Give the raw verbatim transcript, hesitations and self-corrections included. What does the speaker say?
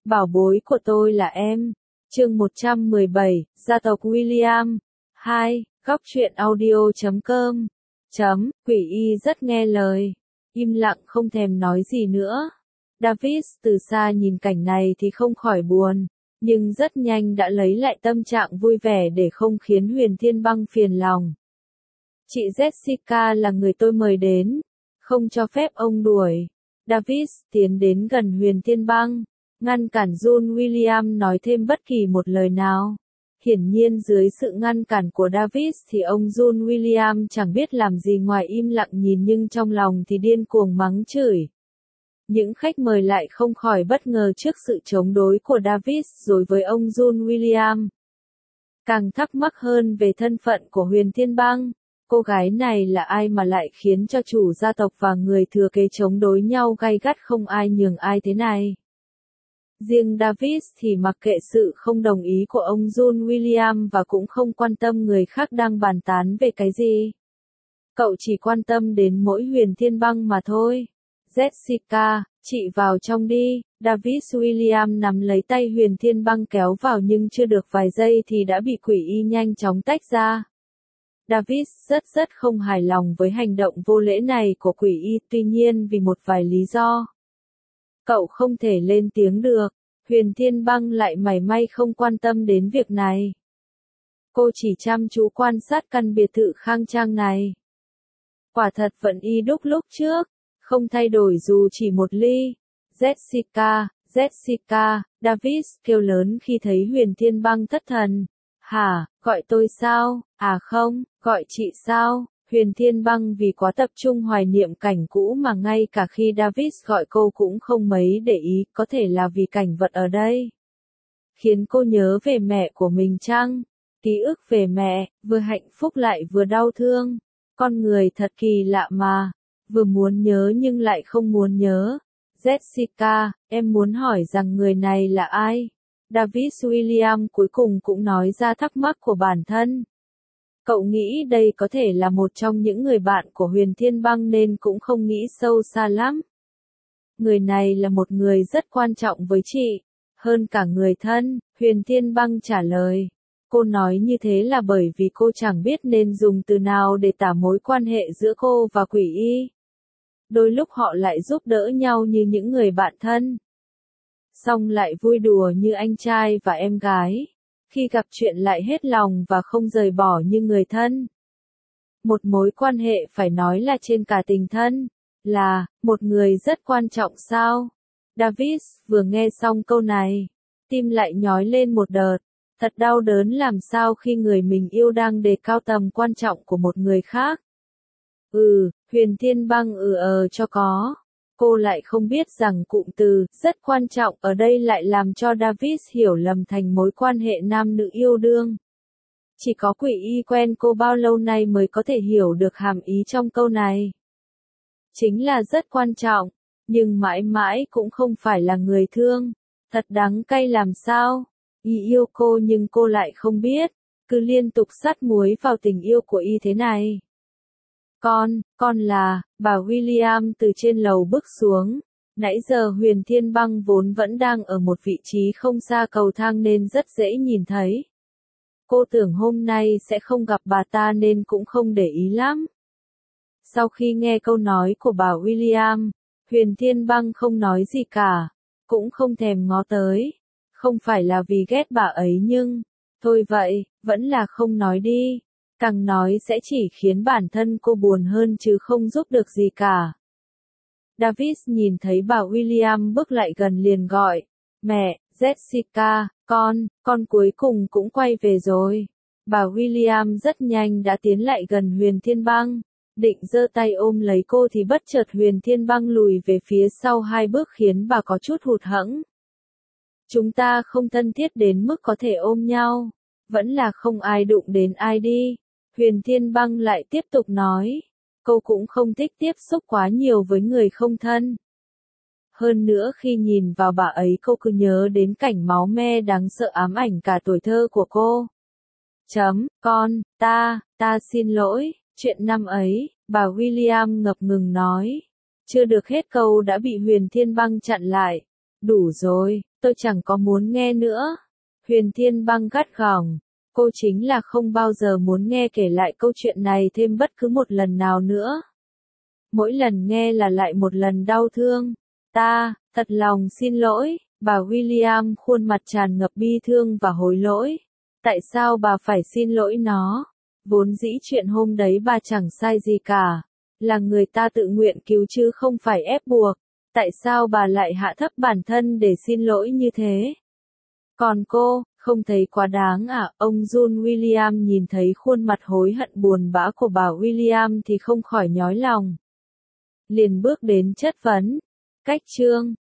Bảo bối của tôi là em. Chương một trăm mười bảy, gia tộc William. hai, góc truyện audio chấm com. Chấm, quỷ y rất nghe lời. Im lặng không thèm nói gì nữa. David từ xa nhìn cảnh này thì không khỏi buồn, nhưng rất nhanh đã lấy lại tâm trạng vui vẻ để không khiến Huyền Thiên Băng phiền lòng. Chị Jessica là người tôi mời đến, không cho phép ông đuổi. David tiến đến gần Huyền Thiên Băng, ngăn cản John William nói thêm bất kỳ một lời nào. Hiển nhiên dưới sự ngăn cản của David thì ông John William chẳng biết làm gì ngoài im lặng nhìn, nhưng trong lòng thì điên cuồng mắng chửi. Những khách mời lại không khỏi bất ngờ trước sự chống đối của David đối với ông John William. Càng thắc mắc hơn về thân phận của Huyền Thiên Băng, cô gái này là ai mà lại khiến cho chủ gia tộc và người thừa kế chống đối nhau gay gắt không ai nhường ai thế này. Riêng David thì mặc kệ sự không đồng ý của ông John William và cũng không quan tâm người khác đang bàn tán về cái gì. Cậu chỉ quan tâm đến mỗi Huyền Thiên Băng mà thôi. Jessica, chị vào trong đi. David William nắm lấy tay Huyền Thiên Băng kéo vào, nhưng chưa được vài giây thì đã bị quỷ y nhanh chóng tách ra. David rất rất không hài lòng với hành động vô lễ này của quỷ y, tuy nhiên vì một vài lý do. Cậu không thể lên tiếng được. Huyền Thiên Băng lại mảy may không quan tâm đến việc này. Cô chỉ chăm chú quan sát căn biệt thự khang trang này. Quả thật vẫn y đúc lúc trước, không thay đổi dù chỉ một ly. Jessica, Jessica, David kêu lớn khi thấy Huyền Thiên Băng thất thần. Hả, gọi tôi sao? À không, gọi chị sao? Huyền Thiên Băng vì quá tập trung hoài niệm cảnh cũ mà ngay cả khi David gọi cô cũng không mấy để ý, có thể là vì cảnh vật ở đây khiến cô nhớ về mẹ của mình chăng? Ký ức về mẹ, vừa hạnh phúc lại vừa đau thương. Con người thật kỳ lạ mà, vừa muốn nhớ nhưng lại không muốn nhớ. Jessica, em muốn hỏi rằng người này là ai? David William cuối cùng cũng nói ra thắc mắc của bản thân. Cậu nghĩ đây có thể là một trong những người bạn của Huyền Thiên Băng nên cũng không nghĩ sâu xa lắm. Người này là một người rất quan trọng với chị, hơn cả người thân, Huyền Thiên Băng trả lời. Cô nói như thế là bởi vì cô chẳng biết nên dùng từ nào để tả mối quan hệ giữa cô và quỷ y. Đôi lúc họ lại giúp đỡ nhau như những người bạn thân, xong lại vui đùa như anh trai và em gái. Khi gặp chuyện lại hết lòng và không rời bỏ như người thân. Một mối quan hệ phải nói là trên cả tình thân, là một người rất quan trọng sao? David vừa nghe xong câu này, tim lại nhói lên một đợt, thật đau đớn làm sao khi người mình yêu đang đề cao tầm quan trọng của một người khác. Ừ, Huyền Thiên Băng ừ ờ cho có. Cô lại không biết rằng cụm từ rất quan trọng ở đây lại làm cho David hiểu lầm thành mối quan hệ nam nữ yêu đương. Chỉ có quỷ y quen cô bao lâu nay mới có thể hiểu được hàm ý trong câu này. Chính là rất quan trọng, nhưng mãi mãi cũng không phải là người thương. Thật đắng cay làm sao? Y yêu cô nhưng cô lại không biết, cứ liên tục sắt muối vào tình yêu của y thế này. Con, con là, bà William từ trên lầu bước xuống. Nãy giờ Huyền Thiên Băng vốn vẫn đang ở một vị trí không xa cầu thang nên rất dễ nhìn thấy. Cô tưởng hôm nay sẽ không gặp bà ta nên cũng không để ý lắm. Sau khi nghe câu nói của bà William, Huyền Thiên Băng không nói gì cả, cũng không thèm ngó tới. Không phải là vì ghét bà ấy nhưng, thôi vậy, vẫn là không nói đi. Càng nói sẽ chỉ khiến bản thân cô buồn hơn chứ không giúp được gì cả. David nhìn thấy bà William bước lại gần liền gọi, mẹ, Jessica, con, con cuối cùng cũng quay về rồi. Bà William rất nhanh đã tiến lại gần Huyền Thiên Băng, định giơ tay ôm lấy cô thì bất chợt Huyền Thiên Băng lùi về phía sau hai bước khiến bà có chút hụt hẫng. Chúng ta không thân thiết đến mức có thể ôm nhau, vẫn là không ai đụng đến ai đi. Huyền Thiên Băng lại tiếp tục nói, cô cũng không thích tiếp xúc quá nhiều với người không thân. Hơn nữa khi nhìn vào bà ấy cô cứ nhớ đến cảnh máu me đáng sợ ám ảnh cả tuổi thơ của cô. Chấm, con, ta, ta xin lỗi, chuyện năm ấy, bà William ngập ngừng nói. Chưa được hết câu đã bị Huyền Thiên Băng chặn lại. Đủ rồi, Tôi chẳng có muốn nghe nữa. Huyền Thiên Băng gắt gỏng. Cô chính là không bao giờ muốn nghe kể lại câu chuyện này thêm bất cứ một lần nào nữa. Mỗi lần nghe là lại một lần đau thương. Ta, thật lòng xin lỗi, bà William khuôn mặt tràn ngập bi thương và hối lỗi. Tại sao bà phải xin lỗi nó? Vốn dĩ chuyện hôm đấy bà chẳng sai gì cả. Là người ta tự nguyện cứu chứ không phải ép buộc. Tại sao bà lại hạ thấp bản thân để xin lỗi như thế? Còn cô, không thấy quá đáng à? Ông John William nhìn thấy khuôn mặt hối hận buồn bã của bà William thì không khỏi nhói lòng. Liền bước đến chất vấn. Cách chương